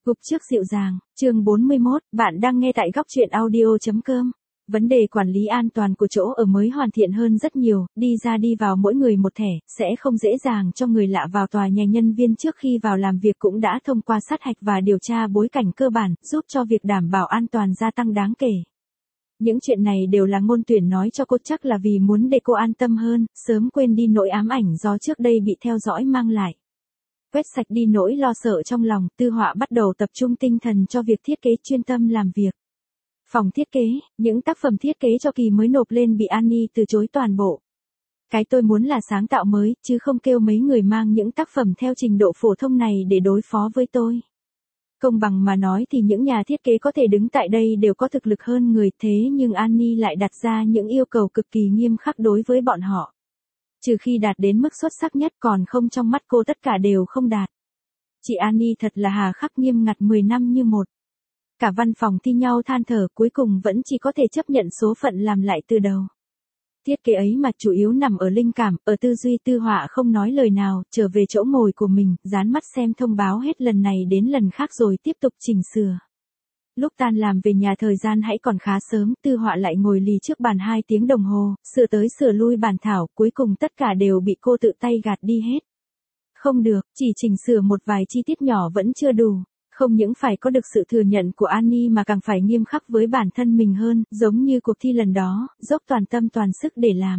Gục trước dịu dàng, chương 41, bạn đang nghe tại góc truyện audio.com. Vấn đề quản lý an toàn của chỗ ở mới hoàn thiện hơn rất nhiều, đi ra đi vào mỗi người một thẻ, sẽ không dễ dàng cho người lạ vào tòa nhà. Nhân viên trước khi vào làm việc cũng đã thông qua sát hạch và điều tra bối cảnh cơ bản, giúp cho việc đảm bảo an toàn gia tăng đáng kể. Những chuyện này đều là Ngôn Tuyển nói cho cô, chắc là vì muốn để cô an tâm hơn, sớm quên đi nỗi ám ảnh do trước đây bị theo dõi mang lại. Quét sạch đi nỗi lo sợ trong lòng, Tư Họa bắt đầu tập trung tinh thần cho việc thiết kế, chuyên tâm làm việc. Phòng thiết kế, những tác phẩm thiết kế cho kỳ mới nộp lên bị Annie từ chối toàn bộ. Cái tôi muốn là sáng tạo mới, chứ không kêu mấy người mang những tác phẩm theo trình độ phổ thông này để đối phó với tôi. Công bằng mà nói thì những nhà thiết kế có thể đứng tại đây đều có thực lực hơn người, thế nhưng Annie lại đặt ra những yêu cầu cực kỳ nghiêm khắc đối với bọn họ. Trừ khi đạt đến mức xuất sắc nhất, còn không, trong mắt cô tất cả đều không đạt. Chị Annie thật là hà khắc nghiêm ngặt 10 năm như một. Cả văn phòng thi nhau than thở, cuối cùng vẫn chỉ có thể chấp nhận số phận làm lại từ đầu. Thiết kế ấy mà chủ yếu nằm ở linh cảm, ở tư duy. Tư Họa không nói lời nào, trở về chỗ ngồi của mình, dán mắt xem thông báo hết lần này đến lần khác rồi tiếp tục chỉnh sửa. Lúc tan làm về nhà thời gian hãy còn khá sớm, Tư Họa lại ngồi lì trước bàn 2 tiếng đồng hồ, sửa tới sửa lui bản thảo, cuối cùng tất cả đều bị cô tự tay gạt đi hết. Không được, chỉ chỉnh sửa một vài chi tiết nhỏ vẫn chưa đủ. Không những phải có được sự thừa nhận của Annie mà càng phải nghiêm khắc với bản thân mình hơn, giống như cuộc thi lần đó, dốc toàn tâm toàn sức để làm.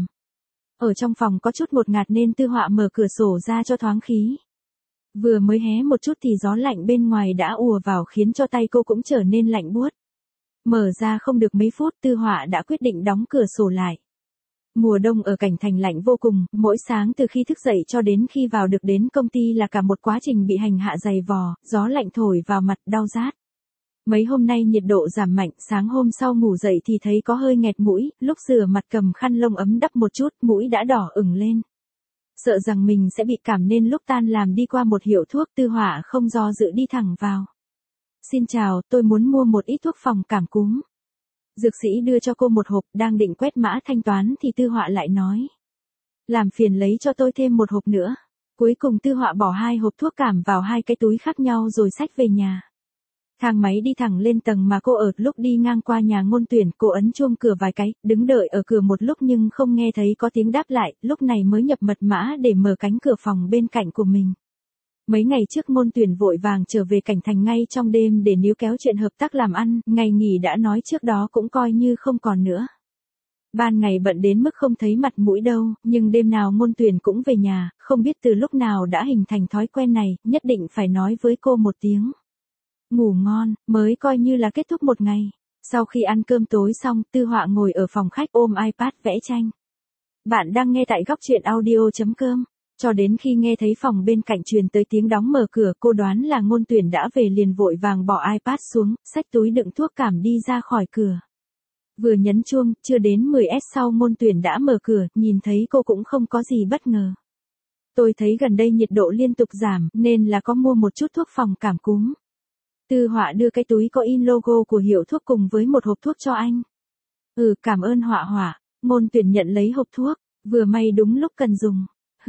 Ở trong phòng có chút ngột ngạt nên Tư Họa mở cửa sổ ra cho thoáng khí. Vừa mới hé một chút thì gió lạnh bên ngoài đã ùa vào khiến cho tay cô cũng trở nên lạnh buốt. Mở ra không được mấy phút, Tư Họa đã quyết định đóng cửa sổ lại. Mùa đông ở Cảnh Thành lạnh vô cùng, mỗi sáng từ khi thức dậy cho đến khi vào được đến công ty là cả một quá trình bị hành hạ dày vò, gió lạnh thổi vào mặt đau rát. Mấy hôm nay nhiệt độ giảm mạnh, sáng hôm sau ngủ dậy thì thấy có hơi nghẹt mũi, lúc rửa mặt cầm khăn lông ấm đắp một chút, mũi đã đỏ ửng lên. Sợ rằng mình sẽ bị cảm nên lúc tan làm đi qua một hiệu thuốc, Tư Họa không do dự đi thẳng vào. Xin chào, tôi muốn mua một ít thuốc phòng cảm cúm. Dược sĩ đưa cho cô một hộp, đang định quét mã thanh toán thì Tư Họa lại nói. Làm phiền lấy cho tôi thêm một hộp nữa. Cuối cùng Tư Họa bỏ 2 hộp thuốc cảm vào 2 cái túi khác nhau rồi xách về nhà. Thang máy đi thẳng lên tầng mà cô ở, lúc đi ngang qua nhà Ngôn Tuyển, cô ấn chuông cửa vài cái, đứng đợi ở cửa một lúc nhưng không nghe thấy có tiếng đáp lại, lúc này mới nhập mật mã để mở cánh cửa phòng bên cạnh của mình. Mấy ngày trước Ngôn Tuyển vội vàng trở về Cảnh Thành ngay trong đêm để níu kéo chuyện hợp tác làm ăn, ngày nghỉ đã nói trước đó cũng coi như không còn nữa. Ban ngày bận đến mức không thấy mặt mũi đâu, nhưng đêm nào Ngôn Tuyển cũng về nhà, không biết từ lúc nào đã hình thành thói quen này, nhất định phải nói với cô một tiếng. Ngủ ngon, mới coi như là kết thúc một ngày. Sau khi ăn cơm tối xong, Tư Họa ngồi ở phòng khách ôm iPad vẽ tranh. Bạn đang nghe tại góc truyện audio.com. Cho đến khi nghe thấy phòng bên cạnh truyền tới tiếng đóng mở cửa, cô đoán là Ngôn Tuyển đã về liền vội vàng bỏ iPad xuống, xách túi đựng thuốc cảm đi ra khỏi cửa. Vừa nhấn chuông, chưa đến 10s sau Ngôn Tuyển đã mở cửa, nhìn thấy cô cũng không có gì bất ngờ. Tôi thấy gần đây nhiệt độ liên tục giảm, nên là có mua một chút thuốc phòng cảm cúm. Tư Họa đưa cái túi có in logo của hiệu thuốc cùng với một hộp thuốc cho anh. Cảm ơn Họa. Ngôn Tuyển nhận lấy hộp thuốc, vừa may đúng lúc cần dùng.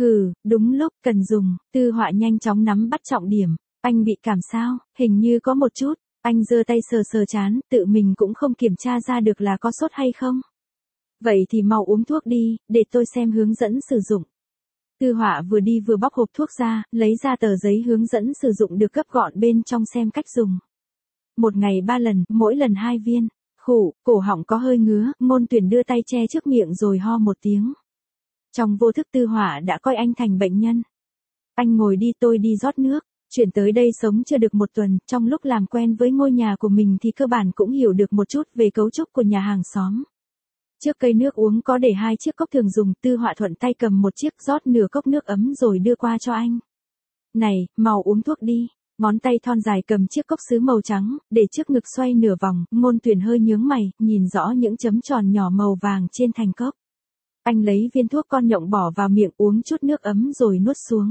Đúng lúc cần dùng, Tư Họa nhanh chóng nắm bắt trọng điểm. Anh bị cảm sao? Hình như có một chút. Anh giơ tay sờ sờ trán, tự mình cũng không kiểm tra ra được là có sốt hay không. Vậy thì mau uống thuốc đi, để tôi xem hướng dẫn sử dụng. Tư Họa vừa đi vừa bóc hộp thuốc ra, lấy ra tờ giấy hướng dẫn sử dụng được gấp gọn bên trong xem cách dùng. Một ngày 3 lần, mỗi lần 2 viên. Cổ họng có hơi ngứa, Ngôn Tuyển đưa tay che trước miệng rồi ho một tiếng. Trong vô thức Tư Họa đã coi anh thành bệnh nhân. Anh ngồi đi, tôi đi rót nước. Chuyển tới đây sống chưa được 1 tuần, trong lúc làm quen với ngôi nhà của mình thì cơ bản cũng hiểu được một chút về cấu trúc của nhà hàng xóm. Trước cây nước uống có để 2 chiếc cốc thường dùng, Tư Họa thuận tay cầm một chiếc, rót nửa cốc nước ấm rồi đưa qua cho anh. Này, mau uống thuốc đi. Ngón tay thon dài cầm chiếc cốc sứ màu trắng, để trước ngực xoay nửa vòng, Ngôn Tuyển hơi nhướng mày, nhìn rõ những chấm tròn nhỏ màu vàng trên thành cốc. Anh lấy viên thuốc con nhộng bỏ vào miệng, uống chút nước ấm rồi nuốt xuống.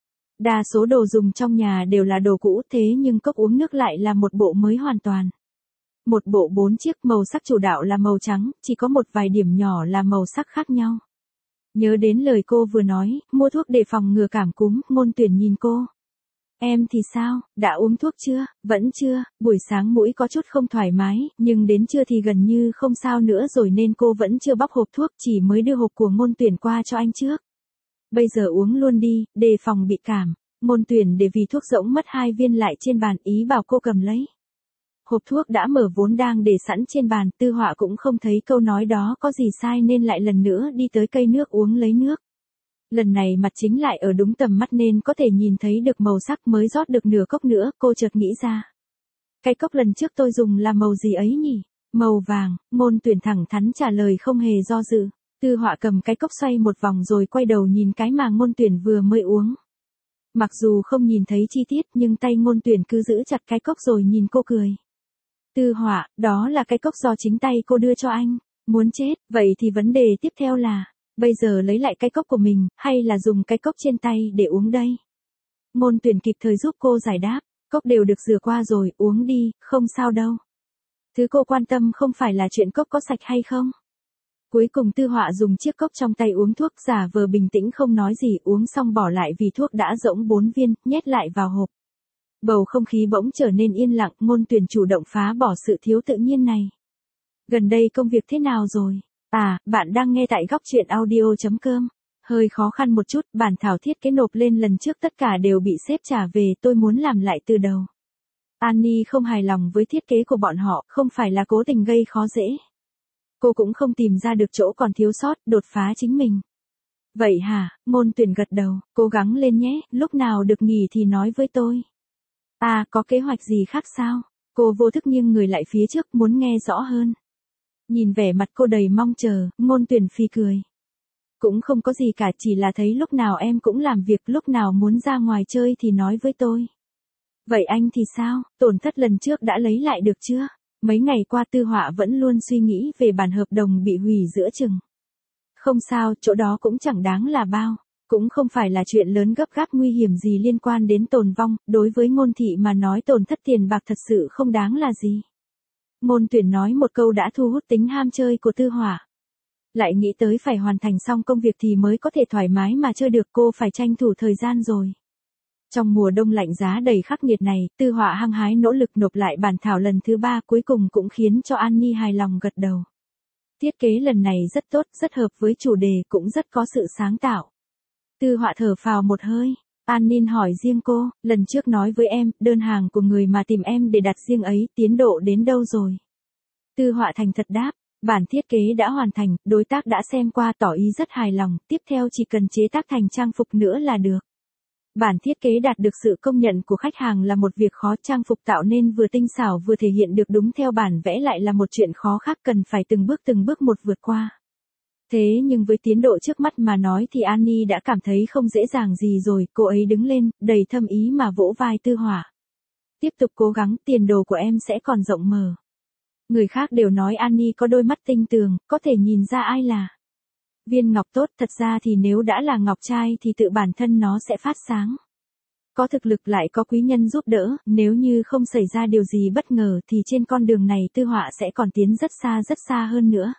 Đa số đồ dùng trong nhà đều là đồ cũ, thế nhưng cốc uống nước lại là một bộ mới hoàn toàn. Một bộ 4 chiếc, màu sắc chủ đạo là màu trắng, chỉ có một vài điểm nhỏ là màu sắc khác nhau. Nhớ đến lời cô vừa nói, mua thuốc để phòng ngừa cảm cúm, Ngôn Tuyển nhìn cô. Em thì sao, đã uống thuốc chưa? Vẫn chưa, buổi sáng mũi có chút không thoải mái, nhưng đến trưa thì gần như không sao nữa rồi nên cô vẫn chưa bóc hộp thuốc, chỉ mới đưa hộp của Ngôn Tuyển qua cho anh trước. Bây giờ uống luôn đi, đề phòng bị cảm. Ngôn Tuyển để vì thuốc rỗng mất 2 viên lại trên bàn, ý bảo cô cầm lấy. Hộp thuốc đã mở vốn đang để sẵn trên bàn, Tư Họa cũng không thấy câu nói đó có gì sai nên lại lần nữa đi tới cây nước uống lấy nước. Lần này mặt chính lại ở đúng tầm mắt nên có thể nhìn thấy được màu sắc, mới rót được nửa cốc nữa, cô chợt nghĩ ra. Cái cốc lần trước tôi dùng là màu gì ấy nhỉ? Màu vàng, Ngôn Tuyển thẳng thắn trả lời không hề do dự. Tư Họa cầm cái cốc xoay một vòng rồi quay đầu nhìn cái mà Ngôn Tuyển vừa mới uống. Mặc dù không nhìn thấy chi tiết nhưng tay Ngôn Tuyển cứ giữ chặt cái cốc rồi nhìn cô cười. Tư Họa, đó là cái cốc do chính tay cô đưa cho anh. Muốn chết, vậy thì vấn đề tiếp theo là, bây giờ lấy lại cái cốc của mình, hay là dùng cái cốc trên tay để uống đây? Ngôn Tuyển kịp thời giúp cô giải đáp, cốc đều được rửa qua rồi, uống đi, không sao đâu. Thứ cô quan tâm không phải là chuyện cốc có sạch hay không. Cuối cùng Tư Họa dùng chiếc cốc trong tay uống thuốc, giả vờ bình tĩnh không nói gì, uống xong bỏ lại vì thuốc đã rỗng 4 viên, nhét lại vào hộp. Bầu không khí bỗng trở nên yên lặng, Ngôn Tuyển chủ động phá bỏ sự thiếu tự nhiên này. Gần đây công việc thế nào rồi? À, bạn đang nghe tại góc truyện audio.com. Hơi khó khăn một chút, bản thảo thiết kế nộp lên lần trước tất cả đều bị sếp trả về, tôi muốn làm lại từ đầu. Annie không hài lòng với thiết kế của bọn họ, không phải là cố tình gây khó dễ. Cô cũng không tìm ra được chỗ còn thiếu sót, đột phá chính mình. Vậy hả? Ngôn Tuyển gật đầu, cố gắng lên nhé, lúc nào được nghỉ thì nói với tôi. À, có kế hoạch gì khác sao? Cô vô thức nghiêng người lại phía trước, muốn nghe rõ hơn. Nhìn vẻ mặt cô đầy mong chờ, Ngôn Tuyển phì cười. Cũng không có gì cả, chỉ là thấy lúc nào em cũng làm việc, lúc nào muốn ra ngoài chơi thì nói với tôi. Vậy anh thì sao, tổn thất lần trước đã lấy lại được chưa? Mấy ngày qua Tư Họa vẫn luôn suy nghĩ về bản hợp đồng bị hủy giữa chừng. Không sao, chỗ đó cũng chẳng đáng là bao. Cũng không phải là chuyện lớn gấp gáp nguy hiểm gì liên quan đến tồn vong, đối với Ngôn thị mà nói tổn thất tiền bạc thật sự không đáng là gì. Ngôn Tuyển nói một câu đã thu hút tính ham chơi của Tư Họa. Lại nghĩ tới phải hoàn thành xong công việc thì mới có thể thoải mái mà chơi được, cô phải tranh thủ thời gian rồi. Trong mùa đông lạnh giá đầy khắc nghiệt này, Tư Họa hăng hái nỗ lực nộp lại bản thảo lần thứ 3, cuối cùng cũng khiến cho Annie hài lòng gật đầu. Thiết kế lần này rất tốt, rất hợp với chủ đề, cũng rất có sự sáng tạo. Tư Họa thở phào một hơi. Annie hỏi riêng cô, lần trước nói với em, đơn hàng của người mà tìm em để đặt riêng ấy, tiến độ đến đâu rồi? Tư Họa thành thật đáp, bản thiết kế đã hoàn thành, đối tác đã xem qua tỏ ý rất hài lòng, tiếp theo chỉ cần chế tác thành trang phục nữa là được. Bản thiết kế đạt được sự công nhận của khách hàng là một việc khó, trang phục tạo nên vừa tinh xảo vừa thể hiện được đúng theo bản vẽ lại là một chuyện khó khác, cần phải từng bước một vượt qua. Thế nhưng với tiến độ trước mắt mà nói thì Annie đã cảm thấy không dễ dàng gì rồi, cô ấy đứng lên, đầy thâm ý mà vỗ vai Tư Họa. Tiếp tục cố gắng, tiền đồ của em sẽ còn rộng mở. Người khác đều nói Annie có đôi mắt tinh tường, có thể nhìn ra ai là viên ngọc tốt, thật ra thì nếu đã là ngọc trai thì tự bản thân nó sẽ phát sáng. Có thực lực lại có quý nhân giúp đỡ, nếu như không xảy ra điều gì bất ngờ thì trên con đường này Tư Họa sẽ còn tiến rất xa hơn nữa.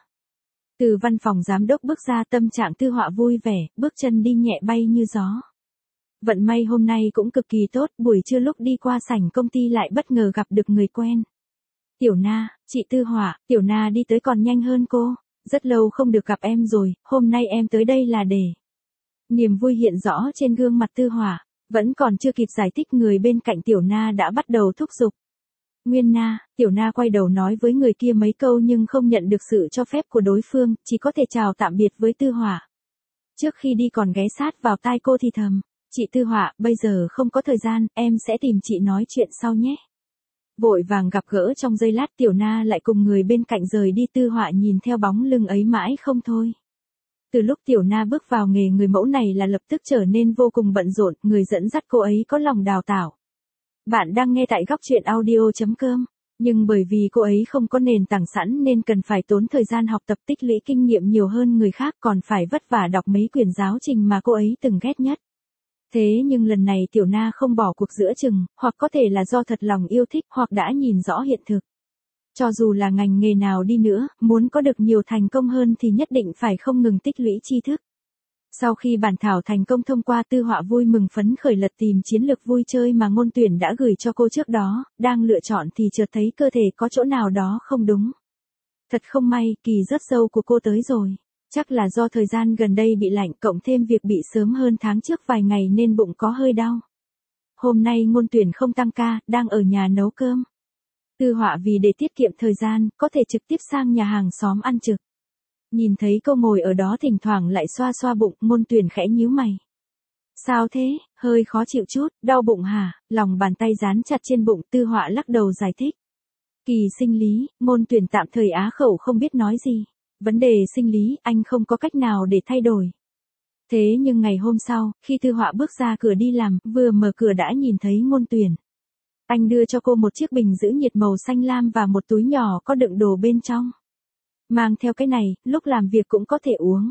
Từ văn phòng giám đốc bước ra, tâm trạng Tư Họa vui vẻ, bước chân đi nhẹ bay như gió. Vận may hôm nay cũng cực kỳ tốt, buổi trưa lúc đi qua sảnh công ty lại bất ngờ gặp được người quen. Tiểu Na, chị Tư Họa. Tiểu Na đi tới còn nhanh hơn cô. Rất lâu không được gặp em rồi, hôm nay em tới đây là để. Niềm vui hiện rõ trên gương mặt Tư Họa, vẫn còn chưa kịp giải thích người bên cạnh Tiểu Na đã bắt đầu thúc giục. Nguyên Na, Tiểu Na quay đầu nói với người kia mấy câu nhưng không nhận được sự cho phép của đối phương, chỉ có thể chào tạm biệt với Tư Họa. Trước khi đi còn ghé sát vào tai cô thì thầm, chị Tư Họa, bây giờ không có thời gian, em sẽ tìm chị nói chuyện sau nhé. Vội vàng gặp gỡ trong giây lát, Tiểu Na lại cùng người bên cạnh rời đi, Tư Họa nhìn theo bóng lưng ấy mãi không thôi. Từ lúc Tiểu Na bước vào nghề người mẫu này là lập tức trở nên vô cùng bận rộn, người dẫn dắt cô ấy có lòng đào tạo. Bạn đang nghe tại góc truyện audio.com, nhưng bởi vì cô ấy không có nền tảng sẵn nên cần phải tốn thời gian học tập tích lũy kinh nghiệm nhiều hơn người khác, còn phải vất vả đọc mấy quyển giáo trình mà cô ấy từng ghét nhất. Thế nhưng lần này Tiểu Na không bỏ cuộc giữa chừng, hoặc có thể là do thật lòng yêu thích, hoặc đã nhìn rõ hiện thực. Cho dù là ngành nghề nào đi nữa, muốn có được nhiều thành công hơn thì nhất định phải không ngừng tích lũy tri thức. Sau khi bản thảo thành công thông qua, Tư Họa vui mừng phấn khởi lật tìm chiến lược vui chơi mà Ngôn Tuyển đã gửi cho cô trước đó, đang lựa chọn thì chợt thấy cơ thể có chỗ nào đó không đúng. Thật không may, kỳ rớt dâu của cô tới rồi. Chắc là do thời gian gần đây bị lạnh cộng thêm việc bị sớm hơn tháng trước vài ngày nên bụng có hơi đau. Hôm nay Ngôn Tuyển không tăng ca, đang ở nhà nấu cơm. Tư Họa vì để tiết kiệm thời gian, có thể trực tiếp sang nhà hàng xóm ăn trực. Nhìn thấy cô ngồi ở đó thỉnh thoảng lại xoa xoa bụng, Ngôn Tuyển khẽ nhíu mày. Sao thế, hơi khó chịu chút, đau bụng hả? Lòng bàn tay dán chặt trên bụng, Tư Họa lắc đầu giải thích. Kỳ sinh lý, Ngôn Tuyển tạm thời á khẩu không biết nói gì. Vấn đề sinh lý, anh không có cách nào để thay đổi. Thế nhưng ngày hôm sau, khi Tư Họa bước ra cửa đi làm, vừa mở cửa đã nhìn thấy Ngôn Tuyển. Anh đưa cho cô một chiếc bình giữ nhiệt màu xanh lam và một túi nhỏ có đựng đồ bên trong. Mang theo cái này, lúc làm việc cũng có thể uống.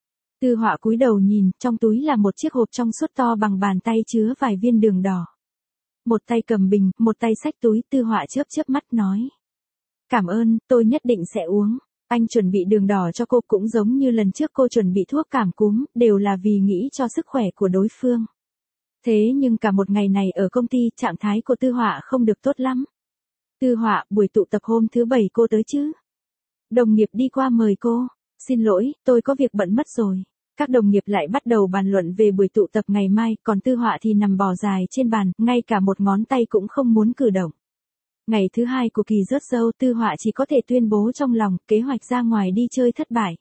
Tư Họa cúi đầu nhìn, trong túi là một chiếc hộp trong suốt to bằng bàn tay chứa vài viên đường đỏ. Một tay cầm bình, một tay xách túi, Tư Họa chớp chớp mắt nói. Cảm ơn, tôi nhất định sẽ uống. Anh chuẩn bị đường đỏ cho cô cũng giống như lần trước cô chuẩn bị thuốc cảm cúm, đều là vì nghĩ cho sức khỏe của đối phương. Thế nhưng cả một ngày này ở công ty, trạng thái của Tư Họa không được tốt lắm. Tư Họa, buổi tụ tập hôm thứ Bảy cô tới chứ? Đồng nghiệp đi qua mời cô. Xin lỗi, tôi có việc bận mất rồi. Các đồng nghiệp lại bắt đầu bàn luận về buổi tụ tập ngày mai, còn Tư Họa thì nằm bò dài trên bàn, ngay cả một ngón tay cũng không muốn cử động. Ngày thứ hai của kỳ rớt dâu, Tư Họa chỉ có thể tuyên bố trong lòng, kế hoạch ra ngoài đi chơi thất bại.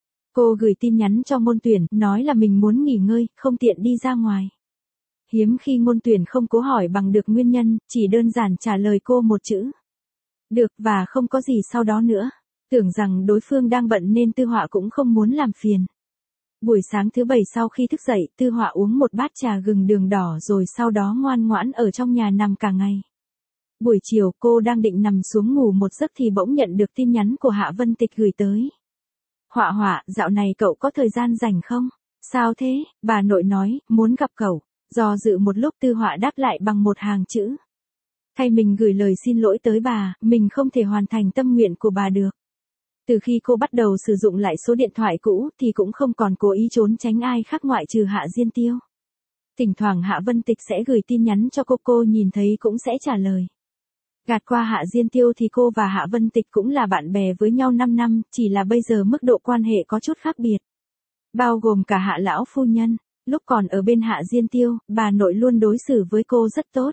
Cô gửi tin nhắn cho Ngôn Tuyển, nói là mình muốn nghỉ ngơi, không tiện đi ra ngoài. Hiếm khi Ngôn Tuyển không cố hỏi bằng được nguyên nhân, chỉ đơn giản trả lời cô một chữ. Được, và không có gì sau đó nữa. Tưởng rằng đối phương đang bận nên Tư Họa cũng không muốn làm phiền. Buổi sáng thứ Bảy sau khi thức dậy, Tư Họa uống một bát trà gừng đường đỏ rồi sau đó ngoan ngoãn ở trong nhà nằm cả ngày. Buổi chiều cô đang định nằm xuống ngủ một giấc thì bỗng nhận được tin nhắn của Hạ Vân Tịch gửi tới. Họa Họa, dạo này cậu có thời gian rảnh không? Sao thế? Bà nội nói, muốn gặp cậu. Do dự một lúc Tư Họa đáp lại bằng một hàng chữ. Thay mình gửi lời xin lỗi tới bà, mình không thể hoàn thành tâm nguyện của bà được. Từ khi cô bắt đầu sử dụng lại số điện thoại cũ thì cũng không còn cố ý trốn tránh ai khác ngoại trừ Hạ Diên Tiêu. Thỉnh thoảng Hạ Vân Tịch sẽ gửi tin nhắn cho cô nhìn thấy cũng sẽ trả lời. Gạt qua Hạ Diên Tiêu thì cô và Hạ Vân Tịch cũng là bạn bè với nhau 5 năm, chỉ là bây giờ mức độ quan hệ có chút khác biệt. Bao gồm cả Hạ lão phu nhân, lúc còn ở bên Hạ Diên Tiêu, bà nội luôn đối xử với cô rất tốt.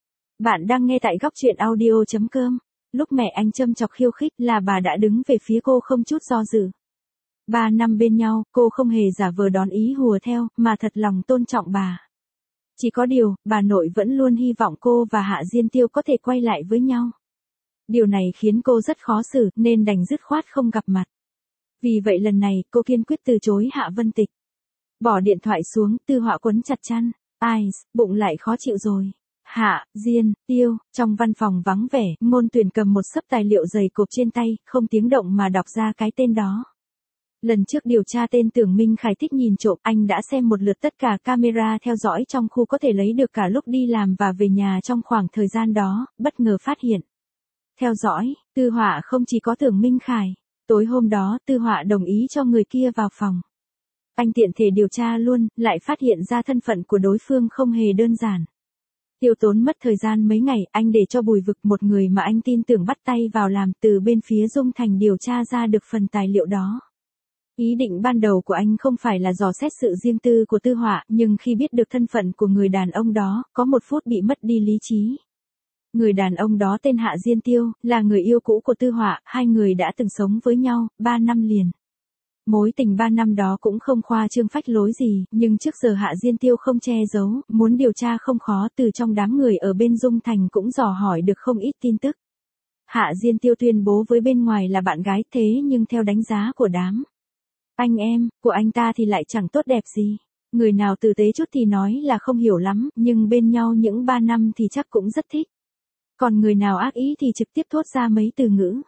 Bạn đang nghe tại góc truyện audio.com. Lúc mẹ anh châm chọc khiêu khích là bà đã đứng về phía cô không chút do dự. 3 năm bên nhau, cô không hề giả vờ đón ý hùa theo, mà thật lòng tôn trọng bà. Chỉ có điều, bà nội vẫn luôn hy vọng cô và Hạ Diên Tiêu có thể quay lại với nhau. Điều này khiến cô rất khó xử, nên đành dứt khoát không gặp mặt. Vì vậy lần này, cô kiên quyết từ chối Hạ Vân Tịch. Bỏ điện thoại xuống, Tư Họa quấn chặt chăn. Ai, bụng lại khó chịu rồi. Hạ, Diên, Tiêu, trong văn phòng vắng vẻ, Ngôn Tuyển cầm một xấp tài liệu dày cộp trên tay, không tiếng động mà đọc ra cái tên đó. Lần trước điều tra tên Tưởng Minh Khải thích nhìn trộm, anh đã xem một lượt tất cả camera theo dõi trong khu có thể lấy được cả lúc đi làm và về nhà trong khoảng thời gian đó, bất ngờ phát hiện. Theo dõi, Tư Họa không chỉ có Tưởng Minh Khải. Tối hôm đó, Tư Họa đồng ý cho người kia vào phòng. Anh tiện thể điều tra luôn, lại phát hiện ra thân phận của đối phương không hề đơn giản. Tiêu tốn mất thời gian mấy ngày, anh để cho Bùi Vực, một người mà anh tin tưởng, bắt tay vào làm, từ bên phía Dung Thành điều tra ra được phần tài liệu đó. Ý định ban đầu của anh không phải là dò xét sự riêng tư của Tư Họa, nhưng khi biết được thân phận của người đàn ông đó, có một phút bị mất đi lý trí. Người đàn ông đó tên Hạ Diên Tiêu, là người yêu cũ của Tư Họa, hai người đã từng sống với nhau 3 năm liền. Mối tình 3 năm đó cũng không khoa trương phách lối gì, nhưng trước giờ Hạ Diên Tiêu không che giấu, muốn điều tra không khó, từ trong đám người ở bên Dung Thành cũng dò hỏi được không ít tin tức. Hạ Diên Tiêu tuyên bố với bên ngoài là bạn gái, thế nhưng theo đánh giá của đám anh em của anh ta thì lại chẳng tốt đẹp gì. Người nào tử tế chút thì nói là không hiểu lắm, nhưng bên nhau những 3 năm thì chắc cũng rất thích. Còn người nào ác ý thì trực tiếp thốt ra mấy từ ngữ.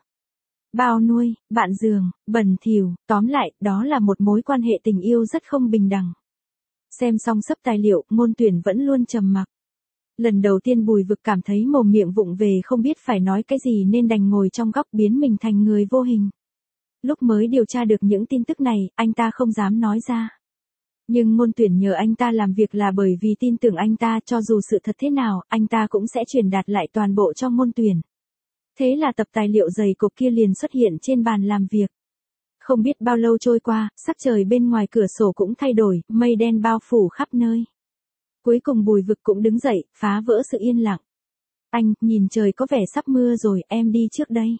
Bao nuôi, bạn giường, bẩn thỉu, tóm lại, đó là một mối quan hệ tình yêu rất không bình đẳng. Xem xong xấp tài liệu, Ngôn Tuyển vẫn luôn trầm mặc. Lần đầu tiên Bùi Vực cảm thấy mồm miệng vụng về không biết phải nói cái gì nên đành ngồi trong góc biến mình thành người vô hình. Lúc mới điều tra được những tin tức này, anh ta không dám nói ra. Nhưng Ngôn Tuyển nhờ anh ta làm việc là bởi vì tin tưởng anh ta, cho dù sự thật thế nào, anh ta cũng sẽ truyền đạt lại toàn bộ cho Ngôn Tuyển. Thế là tập tài liệu dày cộp kia liền xuất hiện trên bàn làm việc. Không biết bao lâu trôi qua, sắc trời bên ngoài cửa sổ cũng thay đổi, mây đen bao phủ khắp nơi. Cuối cùng Bùi Vực cũng đứng dậy, phá vỡ sự yên lặng. Anh, nhìn trời có vẻ sắp mưa rồi, em đi trước đây.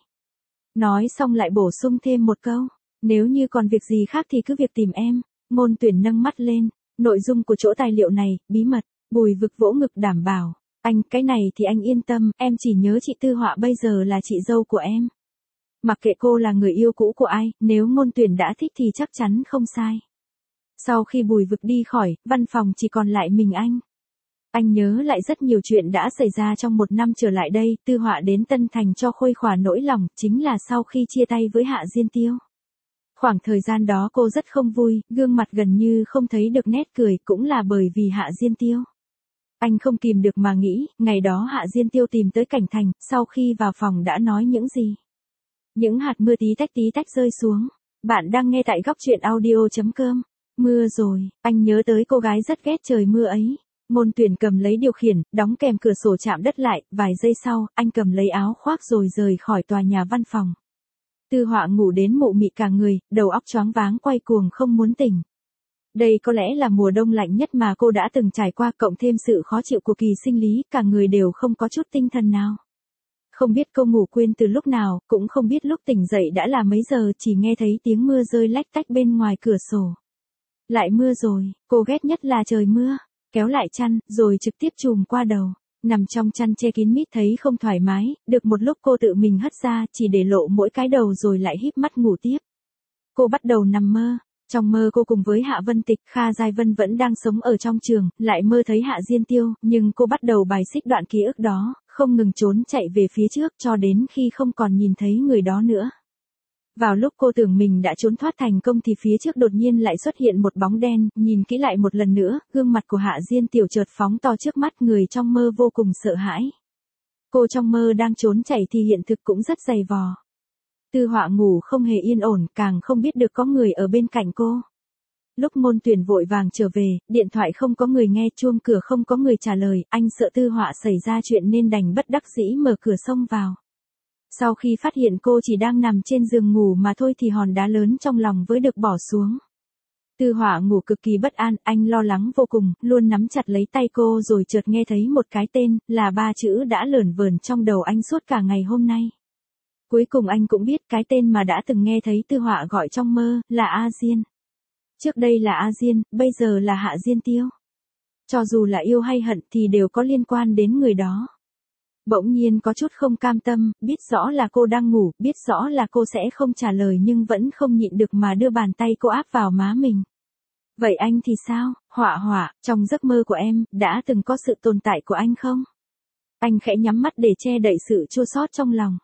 Nói xong lại bổ sung thêm một câu. Nếu như còn việc gì khác thì cứ việc tìm em. Ngôn Tuyển nâng mắt lên. Nội dung của chỗ tài liệu này, bí mật. Bùi Vực vỗ ngực đảm bảo. Anh, cái này thì anh yên tâm, em chỉ nhớ chị Tư Họa bây giờ là chị dâu của em. Mặc kệ cô là người yêu cũ của ai, nếu Ngôn Tuyển đã thích thì chắc chắn không sai. Sau khi Bùi Vực đi khỏi, văn phòng chỉ còn lại mình anh. Anh nhớ lại rất nhiều chuyện đã xảy ra trong một năm trở lại đây, Tư Họa đến Tân Thành cho khuây khỏa nỗi lòng, chính là sau khi chia tay với Hạ Diên Tiêu. Khoảng thời gian đó cô rất không vui, gương mặt gần như không thấy được nét cười, cũng là bởi vì Hạ Diên Tiêu. Anh không kìm được mà nghĩ, ngày đó Hạ Diên Tiêu tìm tới Cảnh Thành, sau khi vào phòng đã nói những gì. Những hạt mưa tí tách rơi xuống. Bạn đang nghe tại góc truyện audio.com. Mưa rồi, anh nhớ tới cô gái rất ghét trời mưa ấy. Ngôn Tuyển cầm lấy điều khiển, đóng kèm cửa sổ chạm đất lại, vài giây sau, anh cầm lấy áo khoác rồi rời khỏi tòa nhà văn phòng. Tư Họa ngủ đến mụ mị cả người, đầu óc choáng váng quay cuồng không muốn tỉnh. Đây có lẽ là mùa đông lạnh nhất mà cô đã từng trải qua, cộng thêm sự khó chịu của kỳ sinh lý, cả người đều không có chút tinh thần nào. Không biết cô ngủ quên từ lúc nào, cũng không biết lúc tỉnh dậy đã là mấy giờ, chỉ nghe thấy tiếng mưa rơi lách tách bên ngoài cửa sổ. Lại mưa rồi, cô ghét nhất là trời mưa. Kéo lại chăn, rồi trực tiếp trùm qua đầu. Nằm trong chăn che kín mít thấy không thoải mái, được một lúc cô tự mình hất ra, chỉ để lộ mỗi cái đầu rồi lại híp mắt ngủ tiếp. Cô bắt đầu nằm mơ. Trong mơ cô cùng với Hạ Vân Tịch, Kha Giai Vân vẫn đang sống ở trong trường, lại mơ thấy Hạ Diên Tiêu, nhưng cô bắt đầu bài xích đoạn ký ức đó, không ngừng trốn chạy về phía trước cho đến khi không còn nhìn thấy người đó nữa. Vào lúc cô tưởng mình đã trốn thoát thành công thì phía trước đột nhiên lại xuất hiện một bóng đen, nhìn kỹ lại một lần nữa, gương mặt của Hạ Diên Tiểu chợt phóng to trước mắt, người trong mơ vô cùng sợ hãi. Cô trong mơ đang trốn chạy thì hiện thực cũng rất dày vò. Tư Họa ngủ không hề yên ổn, càng không biết được có người ở bên cạnh cô. Lúc Ngôn Tuyển vội vàng trở về, điện thoại không có người nghe, chuông cửa không có người trả lời, anh sợ Tư Họa xảy ra chuyện nên đành bất đắc dĩ mở cửa xông vào. Sau khi phát hiện cô chỉ đang nằm trên giường ngủ mà thôi thì hòn đá lớn trong lòng với được bỏ xuống. Tư Họa ngủ cực kỳ bất an, anh lo lắng vô cùng, luôn nắm chặt lấy tay cô rồi chợt nghe thấy một cái tên, là 3 chữ đã lởn vởn trong đầu anh suốt cả ngày hôm nay. Cuối cùng anh cũng biết cái tên mà đã từng nghe thấy Tư Họa gọi trong mơ, là A Diên. Trước đây là A Diên, bây giờ là Hạ Diên Tiêu. Cho dù là yêu hay hận thì đều có liên quan đến người đó. Bỗng nhiên có chút không cam tâm, biết rõ là cô đang ngủ, biết rõ là cô sẽ không trả lời nhưng vẫn không nhịn được mà đưa bàn tay cô áp vào má mình. Vậy anh thì sao, Họa, trong giấc mơ của em, đã từng có sự tồn tại của anh không? Anh khẽ nhắm mắt để che đậy sự chua xót trong lòng.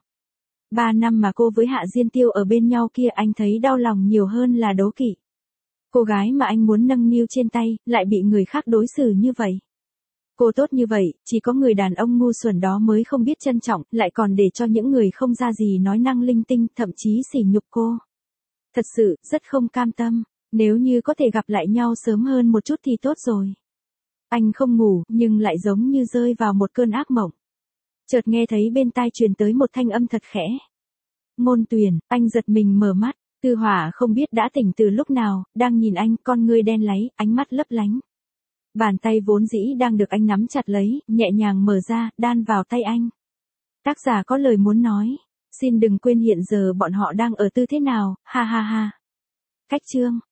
3 năm mà cô với Hạ Diên Tiêu ở bên nhau kia, anh thấy đau lòng nhiều hơn là đố kỵ. Cô gái mà anh muốn nâng niu trên tay, lại bị người khác đối xử như vậy. Cô tốt như vậy, chỉ có người đàn ông ngu xuẩn đó mới không biết trân trọng, lại còn để cho những người không ra gì nói năng linh tinh, thậm chí sỉ nhục cô. Thật sự, rất không cam tâm, nếu như có thể gặp lại nhau sớm hơn một chút thì tốt rồi. Anh không ngủ, nhưng lại giống như rơi vào một cơn ác mộng. Chợt nghe thấy bên tai truyền tới một thanh âm thật khẽ. Ngôn Tuyển, anh giật mình mở mắt, Tư Họa không biết đã tỉnh từ lúc nào, đang nhìn anh, con ngươi đen láy, ánh mắt lấp lánh. Bàn tay vốn dĩ đang được anh nắm chặt lấy, nhẹ nhàng mở ra, đan vào tay anh. Tác giả có lời muốn nói. Xin đừng quên hiện giờ bọn họ đang ở tư thế nào, ha ha ha. Cách chương.